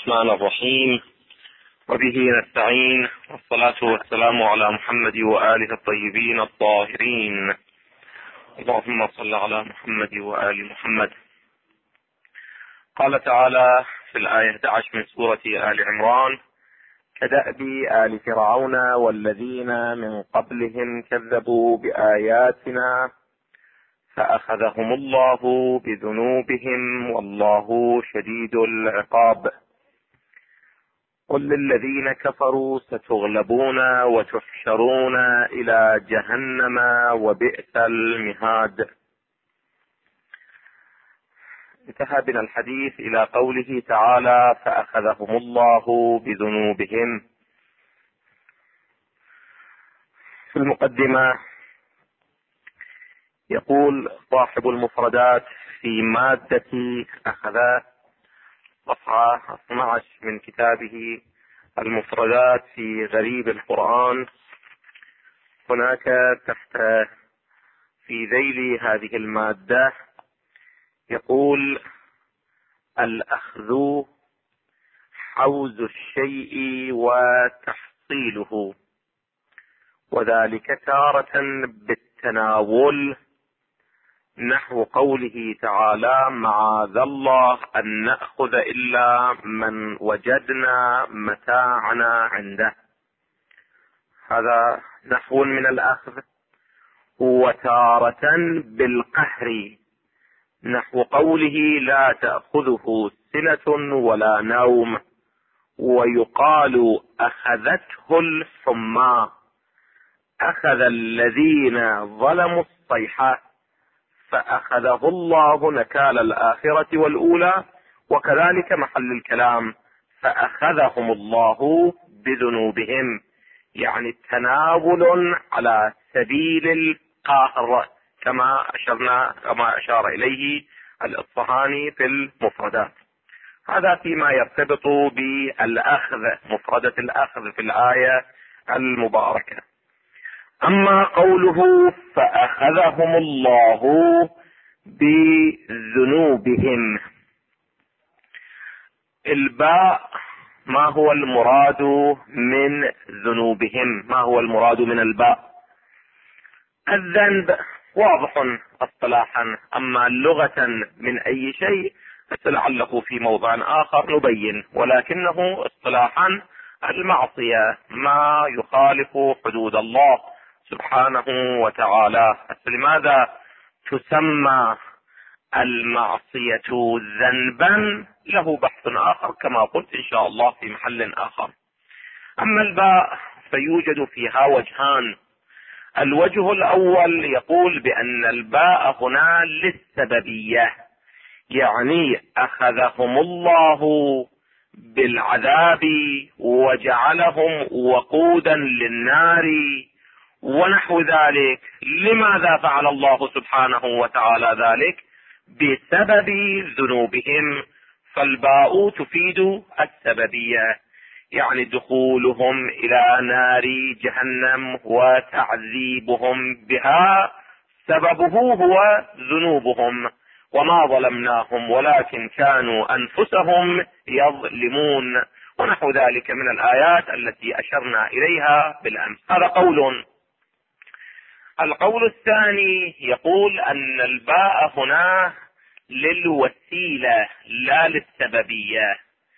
الرحمن الرحيم، وبه نستعين، والصلاة والسلام على محمد وآله الطيبين الطاهرين. اللهم صل على محمد وآل محمد. قال تعالى في الآية 11 من سورة آل عمران: كدأب آل فرعون والذين من قبلهم كذبوا بآياتنا فأخذهم الله بذنوبهم والله شديد العقاب. قل للذين كفروا ستغلبون وتحشرون إلى جهنم وبئس المهاد. انتهى بنا الحديث إلى قوله تعالى: فأخذهم الله بذنوبهم. في المقدمة يقول صاحب المفردات في مادة أخذ، صفحة 12 من كتابه المفردات في غريب القرآن، هناك تحت في ذيل هذه المادة يقول: الأخذ حوز الشيء وتحصيله، وذلك تارة بالتناول، نحو قوله تعالى: معاذ الله أن نأخذ إلا من وجدنا متاعنا عنده. هذا نحو من الأخذ. وتارة بالقهر، نحو قوله: لا تأخذه سنة ولا نوم، ويقال أخذته الحمى، أخذ الذين ظلموا الصيحة فأخذه الله نكال الآخرة والأولى. وكذلك محل الكلام: فأخذهم الله بذنوبهم، يعني تناول على سبيل القهر، كما أشار إليه الإصفهاني في المفردات. هذا فيما يرتبط بالأخذ، مفردة الأخذ في الآية المباركة. أما قوله فأخذهم الله بذنوبهم، الباء ما هو المراد من ذنوبهم؟ ما هو المراد من الباء؟ الذنب واضح اصطلاحا، أما لغة من أي شيء فلعله في موضع آخر نبين، ولكنه اصطلاحا المعصية، ما يخالف حدود الله سبحانه وتعالى. لماذا تسمى المعصية ذنبا؟ له بحث آخر كما قلت إن شاء الله في محل آخر. أما الباء فيوجد فيها وجهان. الوجه الأول يقول بأن الباء هنا للسببية، يعني أخذهم الله بالعذاب وجعلهم وقودا للنار ونحو ذلك. لماذا فعل الله سبحانه وتعالى ذلك؟ بسبب ذنوبهم. فالباء تفيد السببية، يعني دخولهم إلى نار جهنم وتعذيبهم بها سببه هو ذنوبهم. وما ظلمناهم ولكن كانوا أنفسهم يظلمون، ونحو ذلك من الآيات التي أشرنا إليها بالأمس. هذا قول. القول الثاني يقول أن الباء هنا للوسيلة لا للسببية.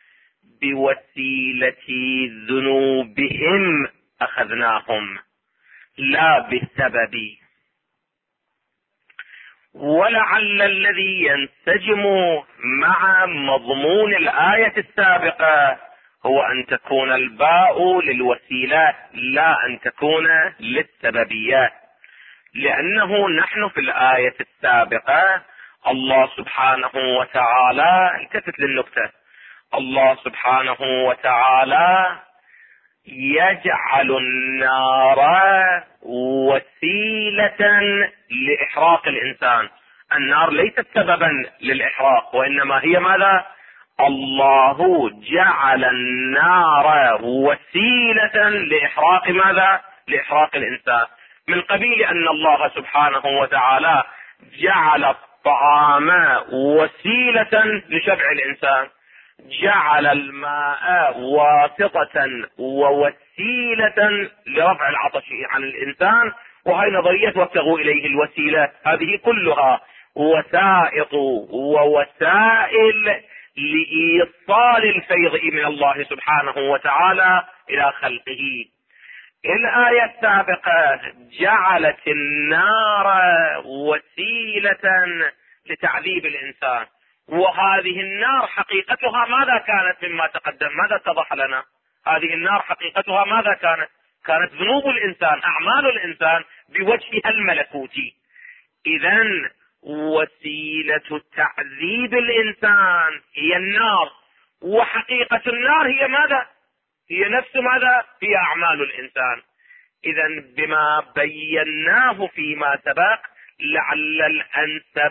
بوسيلة ذنوبهم أخذناهم لا بالسبب. ولعل الذي ينسجم مع مضمون الآية السابقة هو أن تكون الباء للوسيلة لا أن تكون للسببية، لأنه نحن في الآية السابقة الله سبحانه وتعالى، التفت للنكتة، الله سبحانه وتعالى يجعل النار وسيلة لإحراق الإنسان. النار ليست سببا للإحراق، وإنما هي ماذا؟ الله جعل النار وسيلة لإحراق ماذا؟ لإحراق الإنسان، من قبيل أن الله سبحانه وتعالى جعل الطعام وسيلة لشبع الإنسان. جعل الماء واسطة ووسيلة لرفع العطش عن الإنسان، وهي نظرية وابتغوا إليه الوسيلة، هذه كلها وسائط ووسائل لإيصال الفيض من الله سبحانه وتعالى إلى خلقه. الآية السابقة جعلت النار وسيلة لتعذيب الإنسان، وهذه النار حقيقتها ماذا كانت؟ مما تقدم ماذا اتضح لنا؟ هذه النار حقيقتها ماذا كانت؟ كانت ذنوب الإنسان، أعمال الإنسان بوجهها الملكوتي. إذن وسيلة تعذيب الإنسان هي النار، وحقيقة النار هي ماذا؟ هي نفس ماذا؟ هي أعمال الإنسان. إذن بما بيناه فيما سبق لعل الأنسب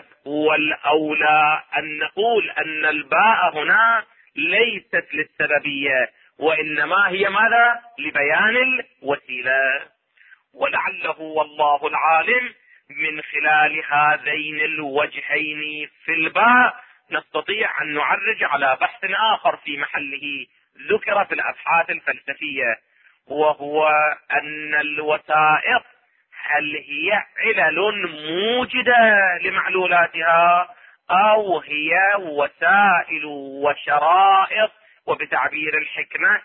والأولى أن نقول أن الباء هنا ليست للسببية، وإنما هي ماذا؟ لبيان الوسيلة. ولعله والله العالم من خلال هذين الوجهين في الباء نستطيع أن نعرج على بحث آخر في محله ذكر في الأبحاث الفلسفية، وهو أن الوسائط هل هي علل موجدة لمعلولاتها، أو هي وسائل وشرائط وبتعبير الحكمة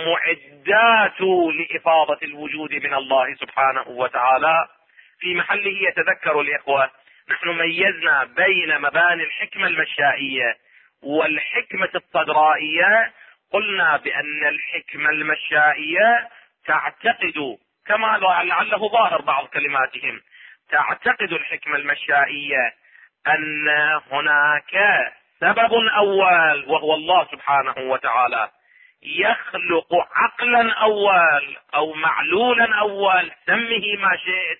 معدات لإفاضة الوجود من الله سبحانه وتعالى. في محله يتذكر الإخوة نحن ميزنا بين مباني الحكمة المشائية والحكمة الصدرائية. قلنا بأن الحكمة المشائية تعتقد كما لعله ظاهر بعض كلماتهم، تعتقد الحكمة المشائية أن هناك سبب أول وهو الله سبحانه وتعالى يخلق عقلا أول أو معلولا أول، سمه ما شئت،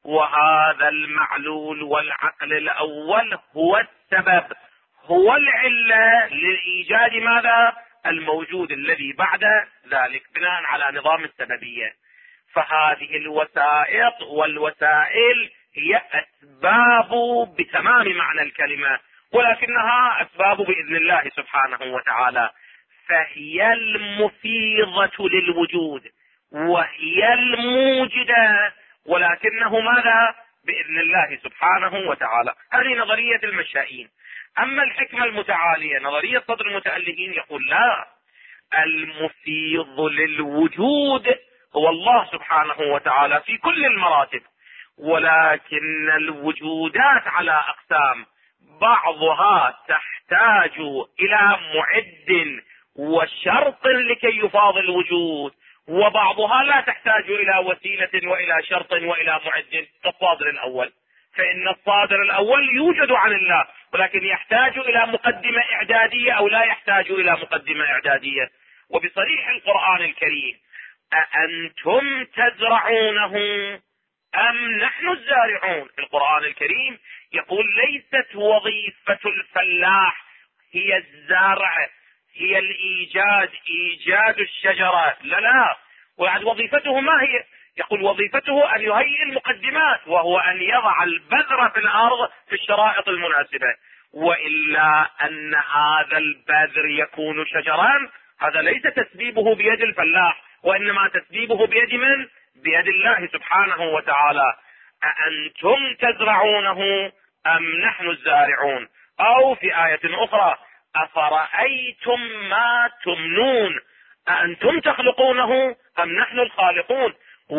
وهذا المعلول والعقل الأول هو السبب، هو العلة لإيجاد ماذا؟ الموجود الذي بعد ذلك بناء على نظام السببية. فهذه الوسائط والوسائل هي أسباب بتمام معنى الكلمة، ولكنها أسباب بإذن الله سبحانه وتعالى، فهي المفيضة للوجود وهي الموجدة، ولكنه ماذا؟ بإذن الله سبحانه وتعالى. هذه نظرية المشائين. أما الحكمة المتعالية نظرية صدر المتألهين يقول لا، المفيض للوجود هو الله سبحانه وتعالى في كل المراتب، ولكن الوجودات على أقسام، بعضها تحتاج إلى معد وشرط لكي يفاض الوجود، وبعضها لا تحتاج إلى وسيلة وإلى شرط وإلى معد كالصادر الأول. فإن الصادر الأول يوجد عن الله، ولكن يحتاج إلى مقدمة إعدادية أو لا يحتاج إلى مقدمة إعدادية. وبصريح القرآن الكريم أأنتم تزرعونه أم نحن الزارعون؟ القرآن الكريم يقول ليست وظيفة الفلاح هي الزرع، هي الإيجاد، إيجاد الشجرة، لا، وعد وظيفته ما هي؟ يقول وظيفته أن يهيئ المقدمات، وهو أن يضع البذر في الأرض في الشرائط المناسبة، وإلا أن هذا البذر يكون شجرا هذا ليس تسبيبه بيد الفلاح، وإنما تسبيبه بيد من؟ بيد الله سبحانه وتعالى. أأنتم تزرعونه أم نحن الزارعون؟ أو في آية أخرى أفرأيتم ما تمنون أأنتم تخلقونه أم نحن الخالقون؟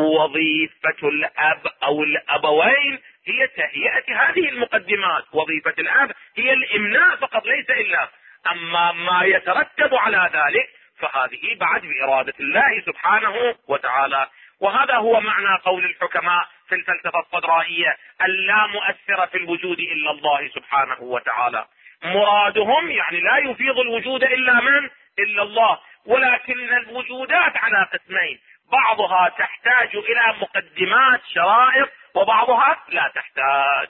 وظيفة الأب أو الأبوين هي تهيئة هذه المقدمات، وظيفة الأب هي الإمناء فقط ليس إلا، أما ما يترتب على ذلك فهذه بعد بإرادة الله سبحانه وتعالى. وهذا هو معنى قول الحكماء في الفلسفة الصدرائية اللا مؤثر في الوجود إلا الله سبحانه وتعالى. مرادهم يعني لا يفيض الوجود إلا من؟ إلا الله، ولكن الوجودات على قسمين، بعضها تحتاج إلى مقدمات شرائط وبعضها لا تحتاج.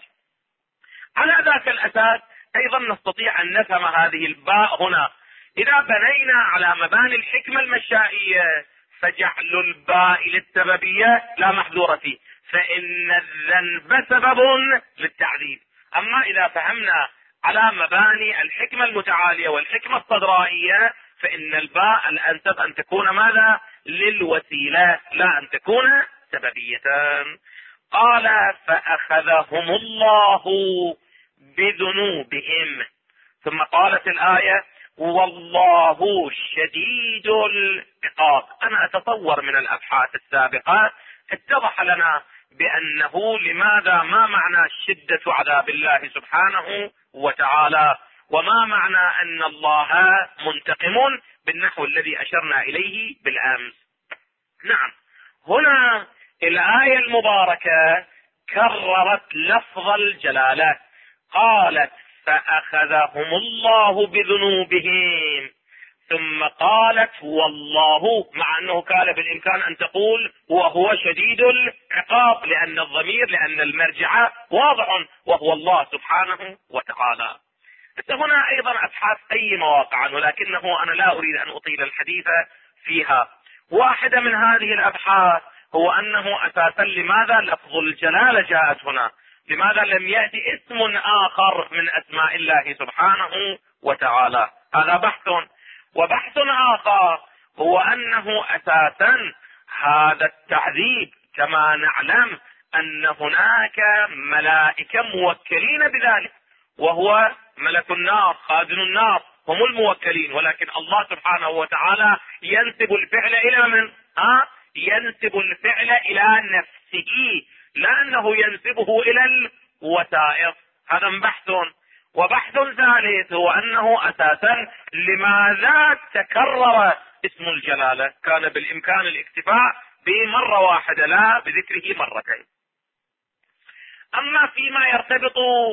على ذاك الأساس أيضا نستطيع أن نفهم هذه الباء هنا. إذا بنينا على مباني الحكمة المشائية فجعل الباء للسببية لا محذور فيه، فإن الذنب سبب للتعذيب. أما إذا فهمنا على مباني الحكمة المتعالية والحكمة الصدرائية، فإن الباء الأنسب أن تكون ماذا؟ للوسيلة، لا أن تكون سببية. قال فأخذهم الله بذنوبهم. ثم قالت الآية والله شديد العقاب. أنا أتصور من الأبحاث السابقة اتضح لنا بأنه لماذا ما معنى شدة عذاب الله سبحانه وتعالى، وما معنى أن الله منتقم بالنحو الذي أشرنا إليه بالأمس. نعم، هنا الآية المباركة كررت لفظ الجلالة، قالت فأخذهم الله بذنوبهم، ثم قالت والله، مع أنه كان بالإمكان أن تقول وهو شديد العقاب، لأن الضمير، لأن المرجع واضح وهو الله سبحانه وتعالى. هنا أيضا أبحاث أي مواقع، ولكنه أنا لا أريد أن أطيل الحديث فيها. واحدة من هذه الأبحاث هو أنه أساسا لماذا لفظ الجلالة جاءت هنا؟ لماذا لم يأتي اسم آخر من أسماء الله سبحانه وتعالى؟ هذا بحث. وبحث آخر هو أنه أساسا هذا التعذيب كما نعلم أن هناك ملائكة موكلين بذلك، وهو ملك النار خازن النار، هم الموكلين، ولكن الله سبحانه وتعالى ينسب الفعل إلى من؟ ينسب الفعل إلى نفسه، لا أنه ينسبه إلى الوسائط. هذا بحث. وبحث ثالث هو أنه أساسا لماذا تكرر اسم الجلالة؟ كان بالإمكان الاكتفاء بمرة واحدة لا بذكره مرتين. أما فيما يرتبط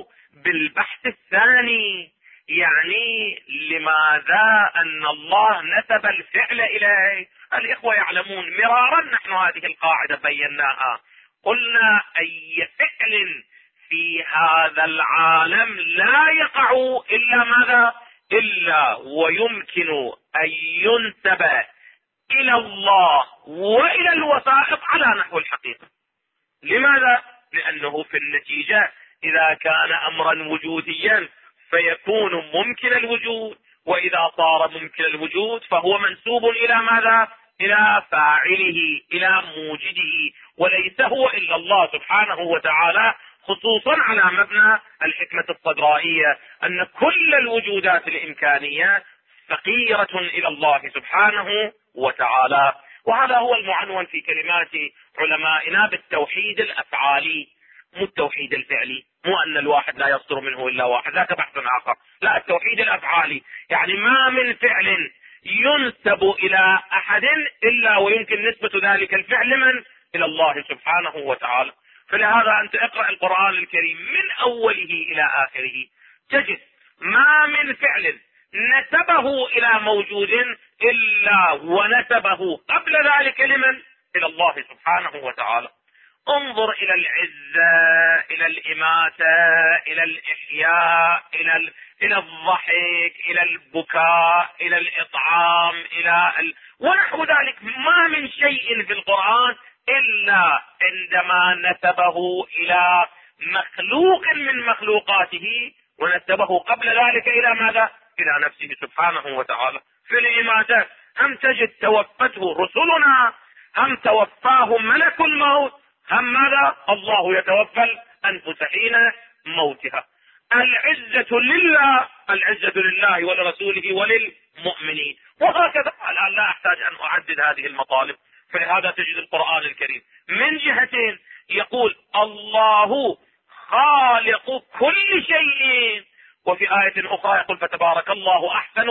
بالبحث الثاني، يعني لماذا أن الله نسب الفعل إليه؟ الإخوة يعلمون مرارا نحن هذه القاعدة بيناها، قلنا أي فعل في هذا العالم لا يقع إلا ماذا؟ إلا ويمكن أن ينسب إلى الله وإلى الوسائط على نحو الحقيقة. لماذا؟ لأنه في النتيجة إذا كان أمرا وجوديا فيكون ممكن الوجود، وإذا صار ممكن الوجود فهو منسوب إلى ماذا؟ إلى فاعله، إلى موجده، وليس هو إلا الله سبحانه وتعالى، خصوصا على مبنى الحكمة الصدرائية أن كل الوجودات الإمكانية فقيرة إلى الله سبحانه وتعالى. وهذا هو المعنون في كلمات علمائنا بالتوحيد الأفعالي، مو التوحيد الفعلي، مو أن الواحد لا يصدر منه إلا واحد، ذاك بحث آخر، لا، التوحيد الأفعالي يعني ما من فعل ينسب إلى أحد إلا ويمكن نسبة ذلك الفعل من؟ إلى الله سبحانه وتعالى. فلهذا أنت اقرأ القرآن الكريم من أوله إلى آخره تجد ما من فعل نسبه إلى موجود إلا ونسبه قبل ذلك لمن؟ إلى الله سبحانه وتعالى. انظر إلى العزة، إلى الإماتة، إلى الإحياء، إلى الضحك، إلى البكاء، إلى الإطعام، ونحو ذلك. ما من شيء في القرآن إلا عندما نسبه إلى مخلوق من مخلوقاته ونسبه قبل ذلك إلى ماذا؟ إلى نفسه سبحانه وتعالى. في الإماتة هم تجد توفته رسلنا، هم توفاهم ملك الموت، هم ماذا؟ الله يتوفى الأنفس حين موتها. العزة لله، العزة لله ولرسوله وللمؤمنين، وهكذا. الآن لا أحتاج أن أعدد هذه المطالب. فلهذا تجد القرآن الكريم من جهتين يقول الله خالق كل شيء، وفي آية أخرى يقول فتبارك الله أحسن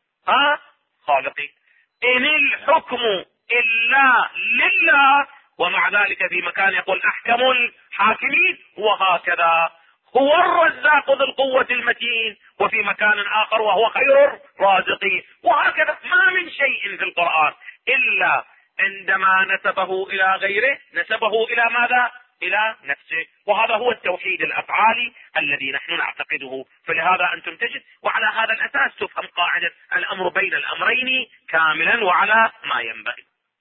الخالقين. إن الحكم إلا لله، ومع ذلك في مكان يقول أحكم الحاكمين، وهكذا هو الرزاق ذو القوة المتين، وفي مكان آخر وهو خير الرازقين، وهكذا. ما من شيء في القرآن إلا عندما نسبه إلى غيره نسبه إلى ماذا؟ إلى نفسه. وهذا هو التوحيد الأفعالي الذي نحن نعتقده. فلهذا أنتم تجد، وعلى هذا الأساس تفهم قاعدة الأمر بين الأمرين كاملا وعلى ما ينبغي.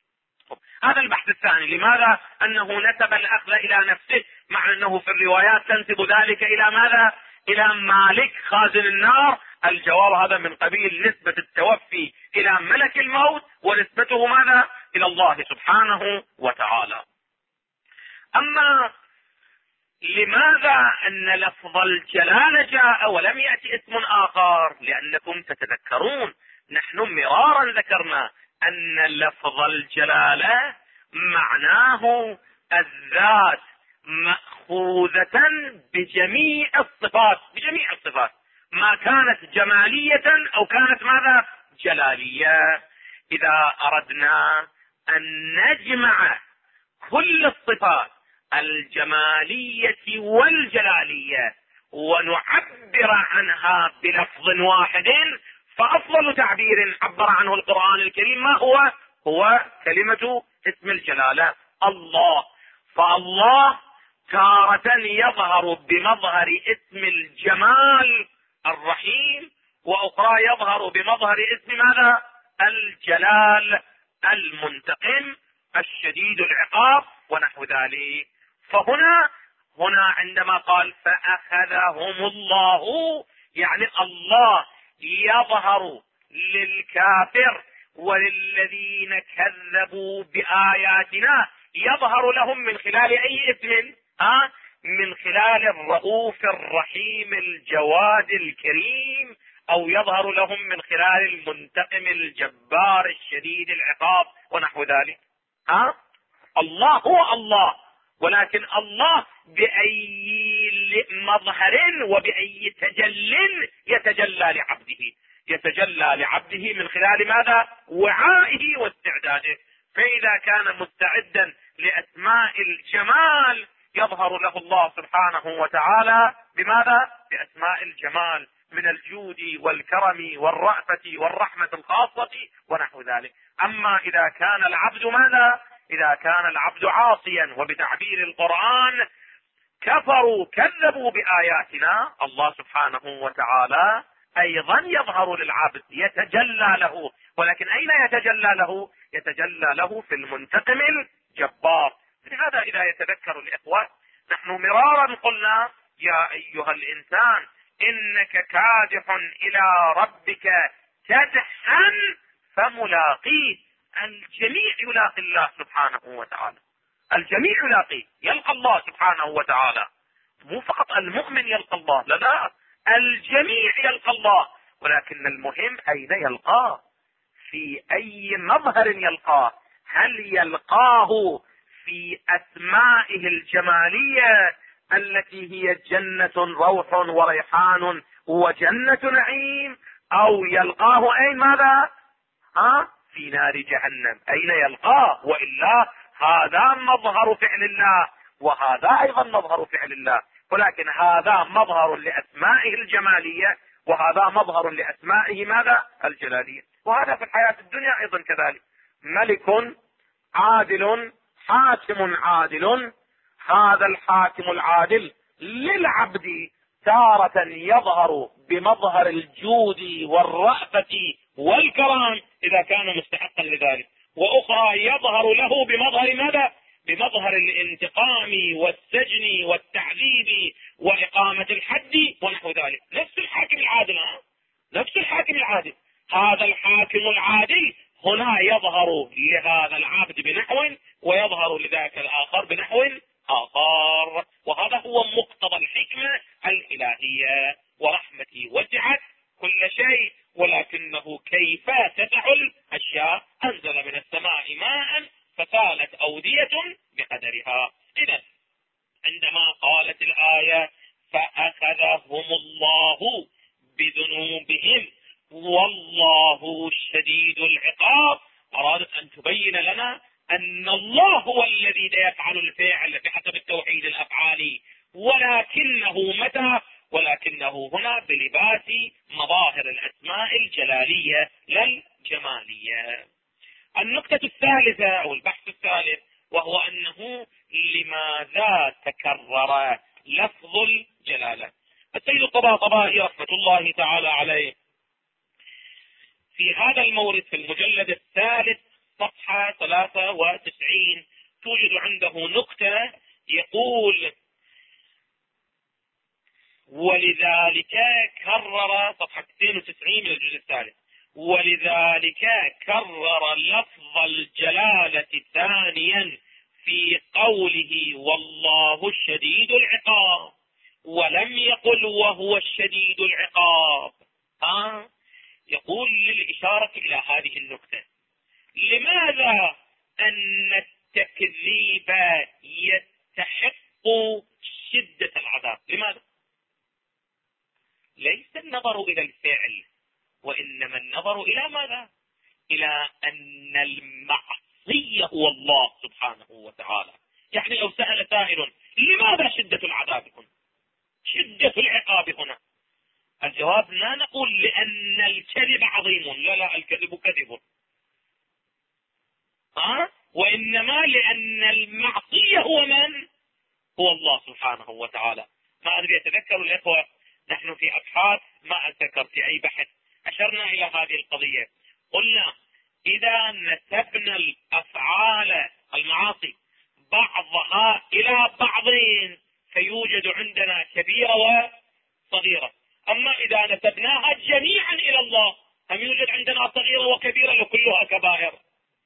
هذا البحث الثاني، لماذا أنه نسب الأخذ إلى نفسه، مع أنه في الروايات تنسب ذلك إلى ماذا؟ الى مالك خازن النار؟ الجواب هذا من قبيل نسبة التوفي الى ملك الموت، ونسبته ماذا؟ الى الله سبحانه وتعالى. اما لماذا ان لفظ الجلالة جاء ولم يأتي اسم اخر؟ لانكم تتذكرون نحن مرارا ذكرنا ان لفظ الجلالة معناه الذات مأخوذة بجميع الصفات، بجميع الصفات، ما كانت جمالية او كانت ماذا؟ جلالية. اذا اردنا ان نجمع كل الصفات الجمالية والجلالية ونعبر عنها بلفظ واحد، فافضل تعبير عبر عنه القرآن الكريم ما هو؟ هو كلمة اسم الجلالة الله. فالله تارة يظهر بمظهر اسم الجمال الرحيم، واخرى يظهر بمظهر اسم ماذا؟ الجلال المنتقم الشديد العقاب ونحو ذلك. فهنا عندما قال فأخذهم الله، يعني الله يظهر للكافر وللذين كذبوا بآياتنا، يظهر لهم من خلال اي اسم؟ من خلال الرؤوف الرحيم الجواد الكريم، او يظهر لهم من خلال المنتقم الجبار الشديد العقاب ونحو ذلك. الله هو الله، ولكن الله بأي مظهر وبأي تجل يتجلى لعبده؟ يتجلى لعبده من خلال ماذا؟ وعائه واستعداده. فإذا كان مستعدا لأسماء الجمال يظهر له الله سبحانه وتعالى بماذا؟ بأسماء الجمال من الجود والكرم والرأفة والرحمة الخاصة ونحو ذلك. أما إذا كان العبد ماذا؟ إذا كان العبد عاصيا، وبتعبير القرآن كفروا كذبوا بآياتنا، الله سبحانه وتعالى أيضا يظهر للعبد يتجلى له، ولكن أين يتجلى له؟ يتجلى له في المنتقم الجبار. لهذا إذا يتذكر الإخوة نحن مرارا قلنا يا أيها الإنسان إنك كادح إلى ربك كدحا فملاقيه. الجميع يلاقي الله سبحانه وتعالى، الجميع يلقى الله سبحانه وتعالى، مو فقط المؤمن يلقى الله، لا، الجميع يلقى الله. ولكن المهم أين يلقاه؟ في أي مظهر يلقاه؟ هل يلقاه في أسمائه الجمالية التي هي جنة روح وريحان وجنة نعيم، أو يلقاه أين ماذا؟ في نار جهنم. أين يلقاه؟ وإلا هذا مظهر فعل الله وهذا أيضا مظهر فعل الله، ولكن هذا مظهر لأسمائه الجمالية وهذا مظهر لأسمائه ماذا؟ الجلالية. وهذا في الحياة الدنيا أيضا كذلك، ملك عادل حاكم عادل. هذا الحاكم العادل للعبد تارة يظهر بمظهر الجود والرأفة والكرم إذا كان مستحقا لذلك، وأخرى يظهر له بمظهر ماذا؟ بمظهر الانتقام والسجن والتعذيب وإقامة الحد ونحو ذلك. نفس الحاكم العادل، نفس الحاكم العادل. هذا الحاكم العادل هنا يظهر لهذا العبد بنحو، ويظهر لذاك الآخر بنحو آخر. وهذا هو مقتضى الحكمة الإلهية. ورحمتي وسعت كل شيء ولكنه كيف تفعل الأشياء، أنزل من السماء ماء فسالت أودية بقدرها. إذن عندما قالت الآية فأخذهم الله بذنوبهم والله شديد العقاب، أرادت أن تبين لنا أن الله هو الذي يفعل الفعل بحسب التوحيد الأفعالي، ولكنه متى؟ ولكنه هنا بلباس مظاهر الأسماء الجلالية لا الجمالية. النقطة الثالثة أو البحث الثالث وهو أنه لماذا تكرر لفظ الجلالة؟ السيد الطباطبائي رحمة الله تعالى عليه في هذا المورد في المجلد الثالث صفحة 93 توجد عنده نقطة يقول ولذا شديد العقاب ولم يقل وهو الشديد العقاب. يقول للإشارة إلى هذه النقطة: لماذا أن التكذيب يستحق شدة العذاب؟ لماذا؟ ليس النظر إلى الفعل، وإنما النظر إلى ماذا؟ إلى أن المعصية هو الله سبحانه وتعالى. يعني لو سأل سائل: لماذا شدة العذاب هنا؟ شدة العقاب هنا؟ الجواب: لا نقول لأن الكذب عظيم، لا الكذب كذب، وإنما لأن المعصية هو من؟ هو الله سبحانه وتعالى. ما أدري يتذكر الإخوة، نحن في أبحاث ما أتذكر في أي بحث أشرنا إلى هذه القضية، قلنا إذا نسبنا الأفعال المعاصي بعضها إلى بعض فيوجد عندنا كبيرة وصغيرة، أما إذا نسبناها جميعا إلى الله هم يوجد عندنا صغيرة وكبيرة لكلها كبائر.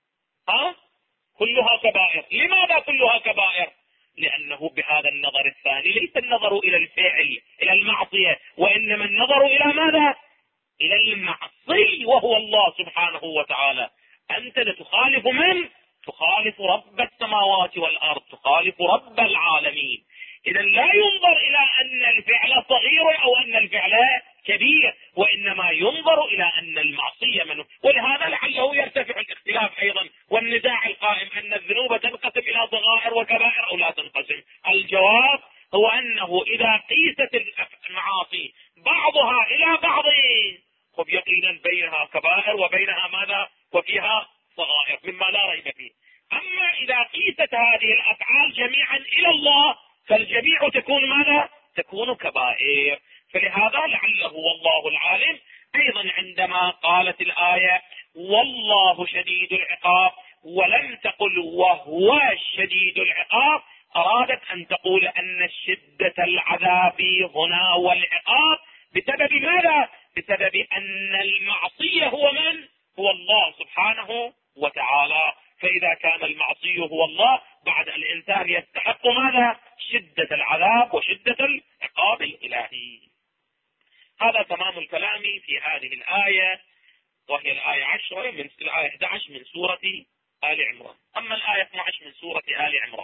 كلها كبائر. لماذا كلها كبائر؟ لأنه بهذا النظر الثاني ليس النظر إلى الفعل إلى المعصية، وإنما النظر إلى ماذا؟ إلى المعصي وهو الله سبحانه وتعالى. أنت لتخالف من؟ تخالف رب السماوات والأرض، تخالف رب العالمين. إذا لا ينظر إلى أن الفعل صغير أو أن الفعل كبير، وإنما ينظر إلى أن المعصية منه. ولهذا لعله يرتفع الاختلاف أيضا والنزاع القائم أن الذنوب تنقسم إلى صغائر وكبائر أو لا تنقسم. الجواب هو أنه إذا قيست المعاصي بعضها إلى بعض يقينا بينها كبائر وبينها ماذا؟ وفيها صغائر مما لا ريب فيه. أما إذا قيست هذه الأفعال جميعا إلى الله فالجميع تكون ماذا؟ تكون كبائر. فلهذا لعله والله العالم أيضا عندما قالت الآية والله شديد العقاب ولم تقل وهو شديد العقاب، أرادت أن تقول أن شدة العذاب هنا والعقاب بسبب ماذا؟ بسبب أن المعصية هو من؟ هو الله سبحانه وتعالى. فإذا كان المعصي هو الله بعد الإنسان يستحق ماذا؟ شدة العذاب وشدة العقاب الإلهي. هذا تمام الكلام في هذه الآية، وهي الآية 10 من الآية 11 من سورة آل عمران. أما الآية 12 من سورة آل عمران: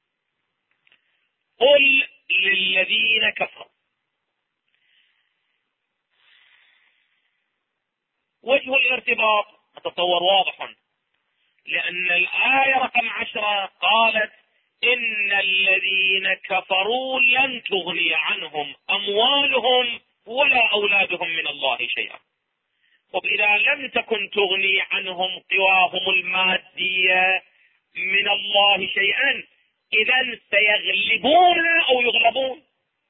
قل للذين كفروا. وجه الارتباط أتصور واضح، لأن الآية رقم 10 قالت إن الذين كفروا لن تغني عنهم أموالهم ولا أولادهم من الله شيئا. وإذا لم تكن تغني عنهم قواهم المادية من الله شيئا إذا سيغلبون أو يغلبون.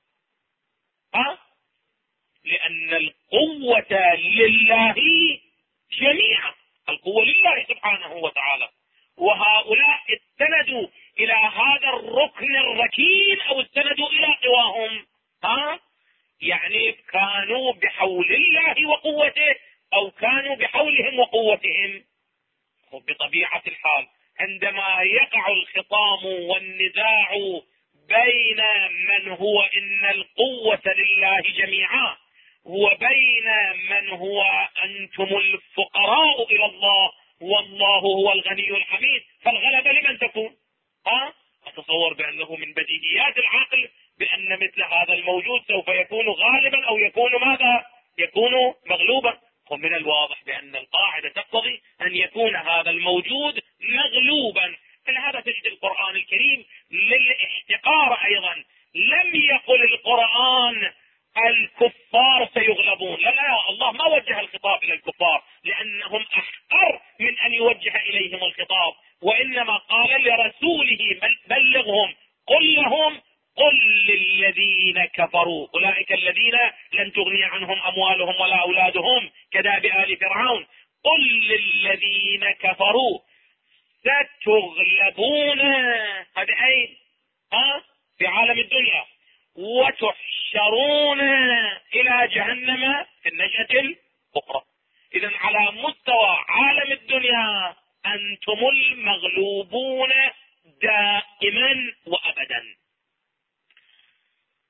لأن القوة لله جميعا، القوة لله سبحانه وتعالى، وهؤلاء استندوا إلى هذا الركن الركين أو استندوا إلى قواهم. يعني كانوا بحول الله وقوته أو كانوا بحولهم وقوتهم. وبطبيعة الحال عندما يقع الخصام والنزاع بين من هو إن القوة لله جميعا وبين من هو أنتم الفقراء إلى الله والله هو الغني الحميد، فالغلبة لمن تكون؟ أتصور بأنه من بديهيات العقل بأن مثل هذا الموجود سوف يكون غالبا أو يكون ماذا؟ يكون مغلوبا. ومن الواضح بأن القاعدة تقتضي أن يكون هذا الموجود مغلوبا. فلهذا تجد القرآن الكريم للاحتقار أيضا لم يقل القرآن الكفار سيغلبون، لا، الله ما وجه الخطاب إلى الكفار لأنهم أحقر من أن يوجه إليهم الخطاب، وإنما قال لرسوله بلغهم قل لهم قل للذين كفروا أولئك الذين لن تغني عنهم أموالهم ولا أولادهم كداب آل فرعون، قل للذين كفروا ستغلبون. هذه أين؟ في عالم الدنيا، وتحشرون إلى جهنم في النشأة الأخرى. إذن على مستوى عالم الدنيا أنتم المغلوبون دائما وأبدا.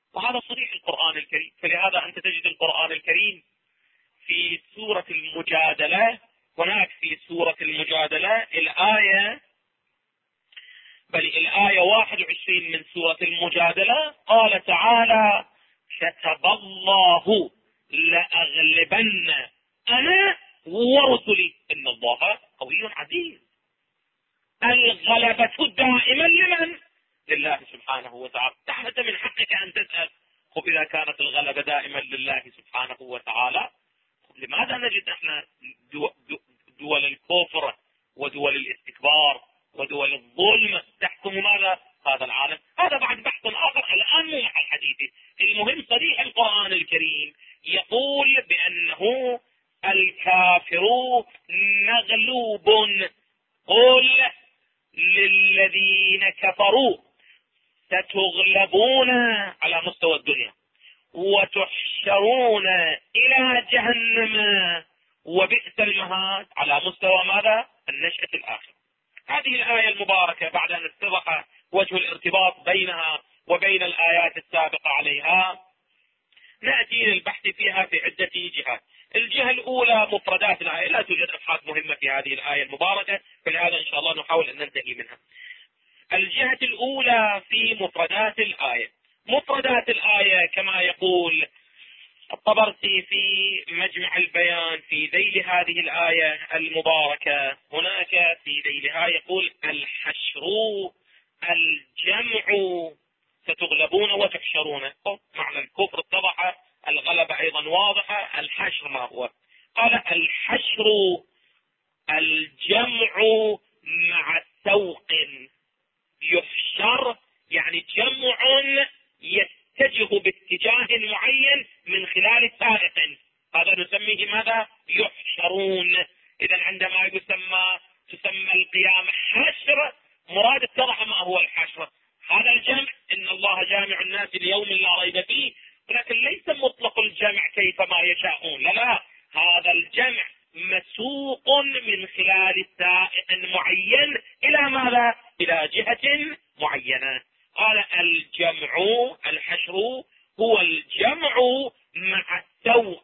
وهذا صريح القرآن الكريم. فلهذا أنت تجد القرآن الكريم في سورة المجادلة، هناك في سورة المجادلة الآية 21 من سورة المجادلة قال تعالى: كتب الله لأغلبن أنا ورسلي إن الله قوي عزيز. الغلبة دائما لمن؟ لله سبحانه وتعالى. تحت من حقك أن تسأل: خب إذا كانت الغلبة دائما لله سبحانه وتعالى، لماذا نجد احنا دول الكفر ودول الاستكبار ودول الظلم تحكم ماذا؟ هذا العالم. هذا بعد بحث آخر الآن مو محل حديثي. المهم صريح القرآن الكريم يقول بأنه الكافر مغلوب. قل للذين كفروا ستغلبون على مستوى الدنيا وتحشرون إلى جهنم وبئس المهاد على مستوى ماذا؟ النشأة الآخرة. هذه الآية المباركة بعد أن اتضح وجه الارتباط بينها وبين الآيات السابقة عليها، نأتي للبحث فيها في عدة جهات. الجهة الأولى مفردات الآية، لا توجد أبحاث مهمة في هذه الآية المباركة، فلهذا إن شاء الله نحاول أن ننتهي منها. الجهة الأولى في مفردات الآية. مفردات الآية كما يقول الطبرسي في مجمع البيان في ذيل هذه الآية المباركة، هناك في ذيلها يقول: الحشر الجمع ستغلبون وتحشرون. معنى الكفر اتضح، الغلبة أيضا واضحة، الحشر ما هو؟ قال: الحشر الجمع مع سوق. يحشر يعني جمع يتجه باتجاه معين من خلال سائق، هذا نسميه ماذا؟ يحشرون. إذا عندما تسمى القيامة حشر، مراد اتضح ما هو الحشر. هذا الجمع إن الله جامع الناس ليوم لا ريب فيه، ولكن ليس مطلق الجمع كيفما يشاءون، لا، هذا الجمع مسوق من خلال سائق معين إلى ماذا؟ إلى جهة معينة. قال: الجمع الحشر هو الجمع مع سوق.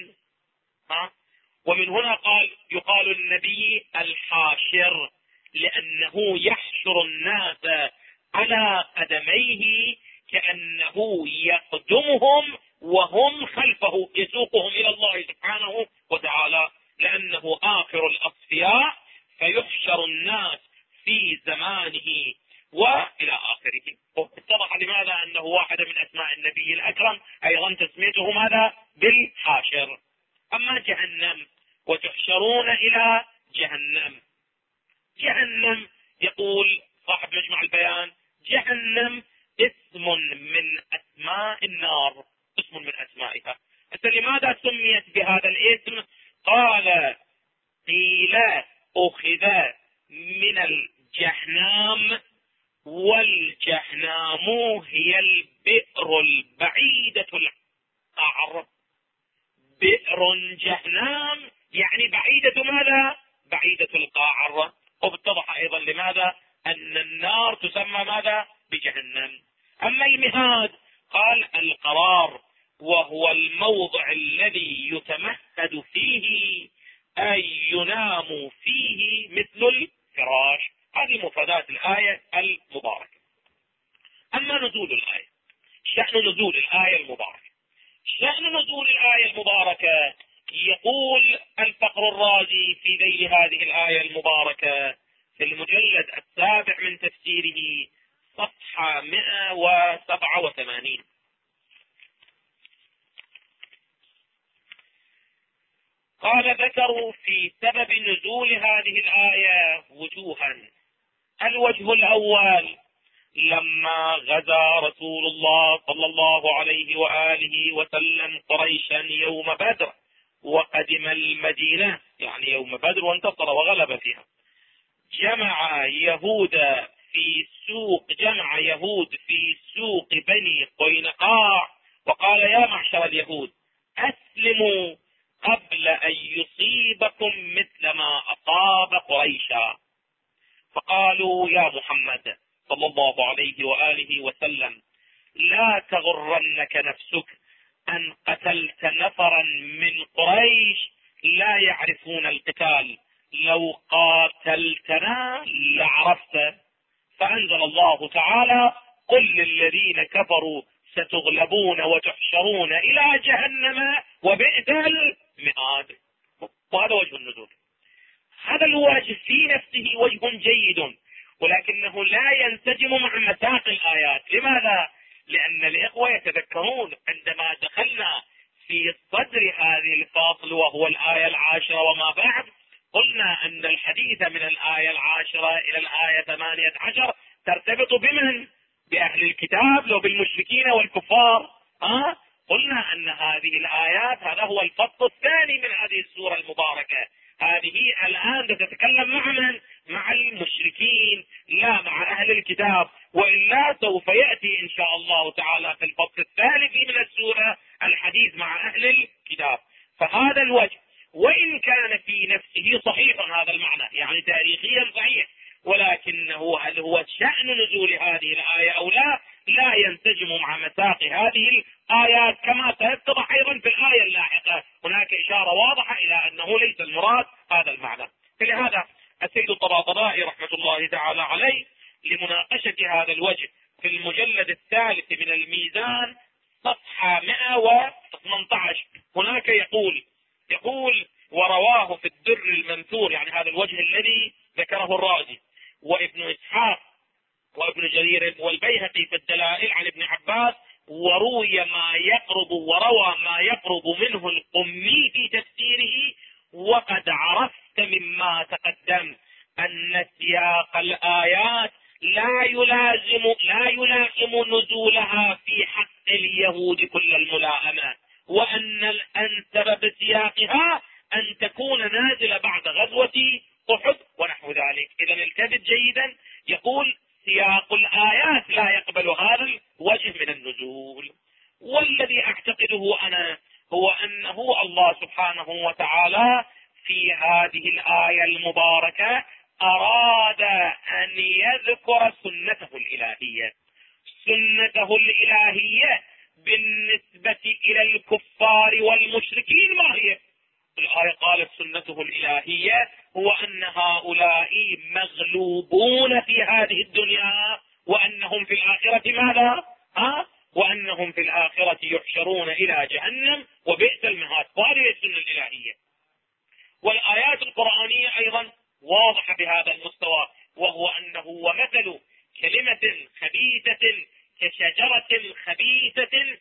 ومن هنا يقال النبي الحاشر، لأنه يحشر الناس على قدميه كأنه يقدمهم وهم خلفه، يسوقهم إلى الله سبحانه وتعالى، لأنه آخر الأصفياء، فيحشر الناس في زمانه وإلى آخره. اتضح لماذا أنه واحد من أسماء النبي الأكرم أيضا تسميته ماذا؟ بالحاشر. أما جهنم: وتحشرون إلى جهنم. جهنم يقول صاحب مجمع البيان: جهنم اسم من أسماء النار، اسم من أسمائها. لماذا سميت بهذا الاسم؟ قال: قيل أخذ من الجحنام، والجحنام هي البئر البعيدة القعر. بئر جهنم يعني بعيدة ماذا؟ بعيدة القعر. واتضح أيضا لماذا أن النار تسمى ماذا؟ بجهنم. أما المهاد قال: القرار، وهو الموضع الذي يتمهد فيه أي ينام فيه مثل الفراش. هذه مفردات الآية المباركة. أما نزول الآية، شأن نزول الآية المباركة. شأن نزول الآية المباركة يقول الفقر الرازي في ذيل هذه الآية المباركة في المجلد 7 من تفسيره صفحة 187. قال: ذكروا في سبب نزول هذه الآية وجوها. الوجه الأول: لما غزا رسول الله صلى الله عليه وآله وسلم قريشا يوم بدر وقدم المدينة، يعني يوم بدر وانتصر وغلب فيها، جمع يهود في سوق بني قينقاع، وقال: يا معشر اليهود، أسلموا قبل أن يصيبكم مثل ما أصاب قريشا. فقالوا: يا محمد صلى الله عليه وآله وسلم، لا تغرنك نفسك أن قتلت نفرا من قريش لا يعرفون القتال، لو قاتلتنا لعرفت. فأنزل الله تعالى: قل للذين كفروا ستغلبون وتحشرون إلى جهنم وبئس المهاد. وهذا وجه النزول. هذا الواجب في نفسه وجه جيد، ولكنه لا ينسجم مع مساق الآيات. لماذا؟ لأن الإخوة يتذكرون عندما دخلنا في صدر هذه الفاصل وهو الآية 10 وما بعد، قلنا أن الحديث من الآية 10 إلى الآية 18 ترتبط بمن؟ بأهل الكتاب لو بالمشركين والكفار. قلنا أن هذه الآيات هذا هو الفصل الثاني من هذه السورة المباركة. هذه الآن تتكلم مع من؟ مع المشركين لا مع أهل الكتاب، وإلا سوف يأتي إن شاء الله تعالى في الفصل الثالث من السورة الحديث مع أهل الكتاب. فهذا الوجه وإن كان في نفسه صحيحا هذا المعنى، يعني تاريخيا صحيح، ولكنه هل هو شأن نزول هذه الآية أو لا ينسجم مع مساق هذه الآيات، كما سيتضح أيضا في الآية اللاحقة. هناك إشارة واضحة إلى أنه ليس المراد هذا المعنى. فلهذا السيد الطباطبائي رحمة الله تعالى عليه لمناقشة هذا الوجه في المجلد الثالث من الميزان صفحة 118 هناك يقول: ورواه في الدر المنثور، يعني هذا الوجه الذي ذكره الرازي وابن إسحاق وابن جرير والبيهقي في الدلائل عن ابن عباس، وروى ما يقرب منه القمي في تفسيره. وقد عرفت مما تقدم أن سياق الآيات لا يلائم نزولها في حق اليهود كل الملائمة، وأن الأنسب بسياقها أن تكون نازلة بعد غزوة أحد ونحو ذلك. إذا التفت جيدا، يقول سياق الآيات لا يقبل هذا الوجه من النزول. والذي أعتقده أنا هو أنه الله سبحانه وتعالى في هذه الآية المباركة أراد أن يذكر سنته الإلهية. سنته الإلهية بالنسبة إلى الكفار والمشركين ما هي؟ الآية قالت سنته الإلهية هو أن هؤلاء مغلوبون في هذه الدنيا، وأنهم في الآخرة ماذا؟ وأنهم في الآخرة يحشرون إلى جهنم وبئس المهاد. وهذه السنة الإلهية. والآيات القرآنية أيضا واضحة بهذا المستوى، وهو أنه ومثل كلمة خبيثة كشجرة خبيثة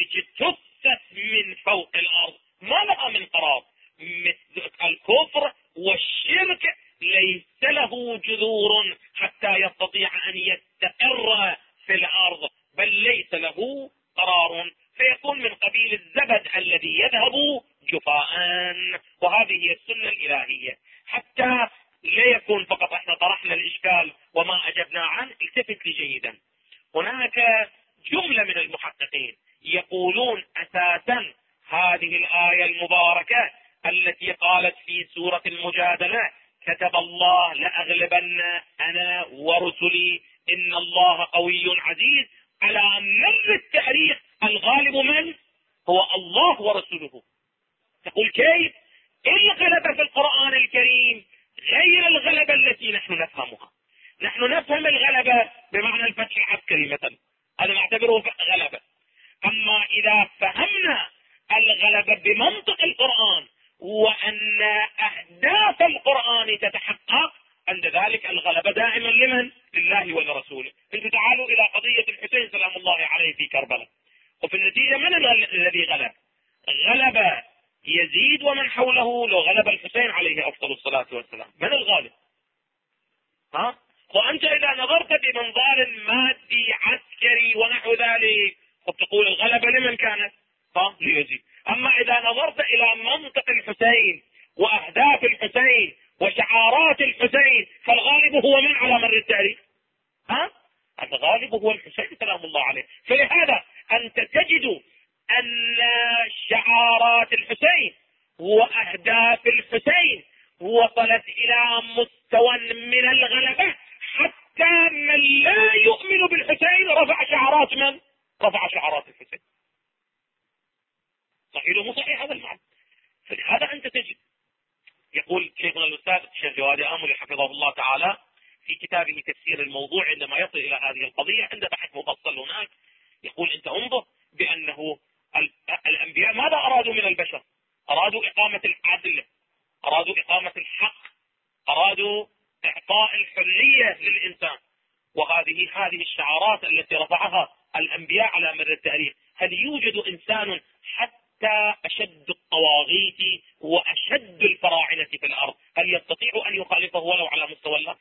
اجتثت من فوق الأرض ما لها من قرار. مثل الكفر والشرك ليس له جذور حتى يستطيع أن يستقر في الأرض، بل ليس له قرار، فيكون من قبيل الزبد الذي يذهب جفاء. وهذه هي السنة الإلهية. حتى لا يكون فقط احنا طرحنا الإشكال وما أجبنا عنه، التفت لي جيدا. هناك جملة من المحققين يقولون أساسا هذه الآية المباركة التي قالت في سورة المجادلة: كتب الله لأغلبن أنا ورسلي إن الله قوي عزيز، على مر التاريخ الغالب من؟ هو الله ورسوله. تقول كيف؟ الغلبة في القرآن الكريم غير الغلبة التي نحن نفهمها. نحن نفهم الغلبة بمعنى الفتح العسكري مثلا، هذا نعتبره غلبة. أما إذا فهمنا الغلبة بمنطق القرآن وأن أهداف القرآن تتحقق، عند ذلك الغلبة دائما لمن؟ لله ولرسوله. انتم تعالوا إلى قضية الحسين سلام الله عليه في كربلاء، وفي النتيجة من الذي غلب؟ غلب يزيد ومن حوله. لو غلب الحسين عليه أفضل الصلاة والسلام، من الغالب؟ وأنت إذا نظرت بمنظار مادي عسكري ونحو ذلك تقول الغلبة لمن كانت؟ ليزيد. أما إذا نظرت إلى منطق الحسين وأهداف الحسين وشعارات الحسين فالغالب هو من على مر التاريخ؟ الغالب هو الحسين سلام الله عليه. فلهذا أنت تجد أن شعارات الحسين وأهداف الحسين وصلت إلى مستوى من الغلبة، حتى من لا يؤمن بالحسين رفع شعارات من؟ رفع شعارات الحسين. صحيح ومو صحيح هذا المعنى؟ فلهذا أنت تجد يقول شيخنا الأستاذ الشيخ جواد آملي حفظه الله تعالى في كتابه تفسير الموضوع عندما يصل إلى هذه القضية عند بحث مفصل هناك، يقول أنت انظر بأنه الأنبياء ماذا أرادوا من البشر؟ أرادوا إقامة العدل، أرادوا إقامة الحق، أرادوا إعطاء الحرية للإنسان. هذه الشعارات التي رفعها الأنبياء على مر التاريخ، هل يوجد إنسان حتى أشد الطواغيت وأشد الفراعنة في الأرض هل يستطيع أن يخالفه ولو على مستوى الله؟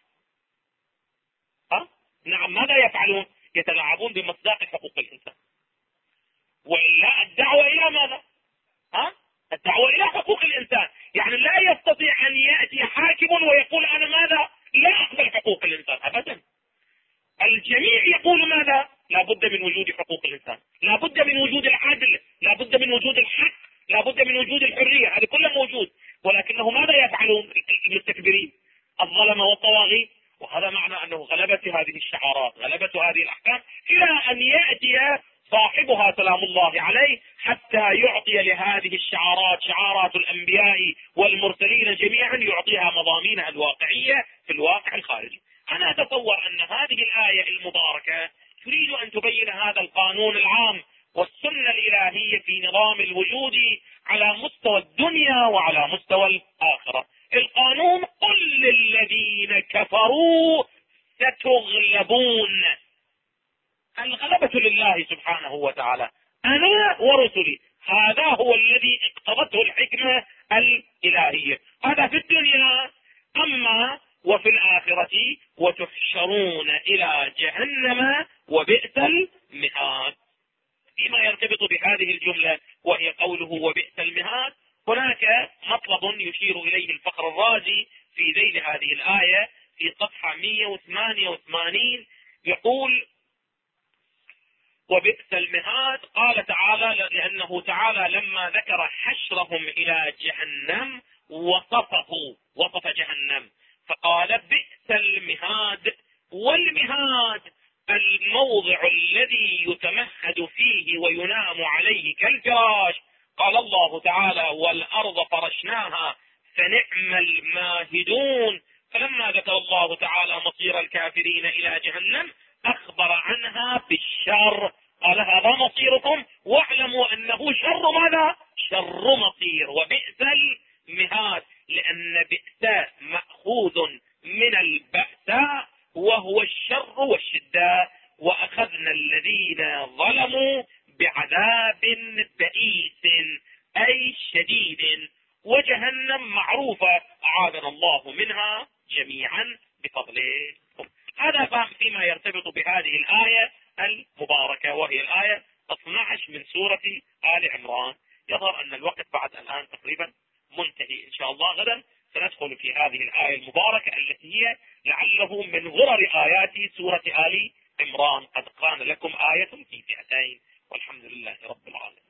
نعم، ماذا يفعلون؟ يتلاعبون بمصداق حقوق الإنسان. وإلا الدعوة إلى ماذا؟ الدعوة إلى حقوق الإنسان، يعني لا يستطيع أن يأتي حاكم ويقول أنا ماذا؟ لا أقبل حقوق الإنسان أبدا. الجميع يقول ماذا؟ لا بد من وجود حقوق الإنسان، لا بد من وجود العدل، لا بد من وجود الحق، لا بد من وجود الحرية، هذا كله موجود. ولكنه ماذا يفعلون المستكبرين الظلمة والطواغيت؟ وهذا معنى أنه غلبت هذه الشعارات، غلبت هذه الأحكام، إلى أن يأتي صاحبها سلام الله عليه حتى يعطي لهذه الشعارات، شعارات الأنبياء والمرسلين جميعا، يعطيها مضامينها الواقعية في الواقع الخارجي. أنا أتصور أن هذه الآية المباركة تريد أن تبين هذا القانون العام والسنة الإلهية في نظام الوجود على مستوى الدنيا وعلى مستوى الآخرة. القانون: قل للذين كفروا ستغلبون. الغلبة لله سبحانه وتعالى، أنا ورسلي، هذا هو الذي اقتضته الحكمة الإلهية، هذا في الدنيا. أما وفي الآخرة: وتحشرون إلى جهنم وبئس المهاد. فيما يرتبط بهذه الجملة وهي قوله وبئس المهاد، هناك مطلب يشير إليه الفخر الرازي في ذيل هذه الآية في صفحة 188، يقول: وبئس المهاد. قال تعالى: لأنه تعالى لما ذكر حشرهم إلى جهنم وصف جهنم، فقال: بئس المهاد. والمهاد الموضع الذي يتمهد فيه وينام عليه كالفراش. قال الله تعالى: والأرض فرشناها فنعم الماهدون. فلما ذكر الله تعالى مصير الكافرين إلى جهنم أخبر عنها بالشر، قال: هذا مصيركم واعلموا أنه شر ماذا؟ شر مصير. وبئس المهاد، لأن بئس مأخوذ من البأساء وهو الشر والشدة. وأخذنا الذين ظلموا بعذاب بئيس أي شديد. وجهنم معروفة، أعاذنا الله منها جميعا بفضله. هذا فيما يرتبط بهذه الآية المباركة، وهي الآية 12 من سورة آل عمران. يظهر أن الوقت بعد الآن تقريبا منتهي. إن شاء الله غدا سندخل في هذه الآية المباركة التي هي لعله من غرر آيات سورة آل عمران. قد كان لكم آية في فئتين، والحمد لله رب العالمين.